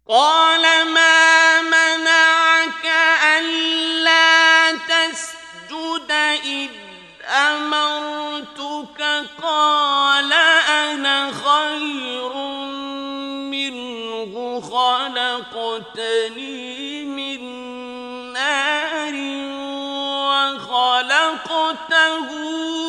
قال ما منعك ألا تسجد إذ أمرتك قال أنا خير منه خلقتني من نار وخلقته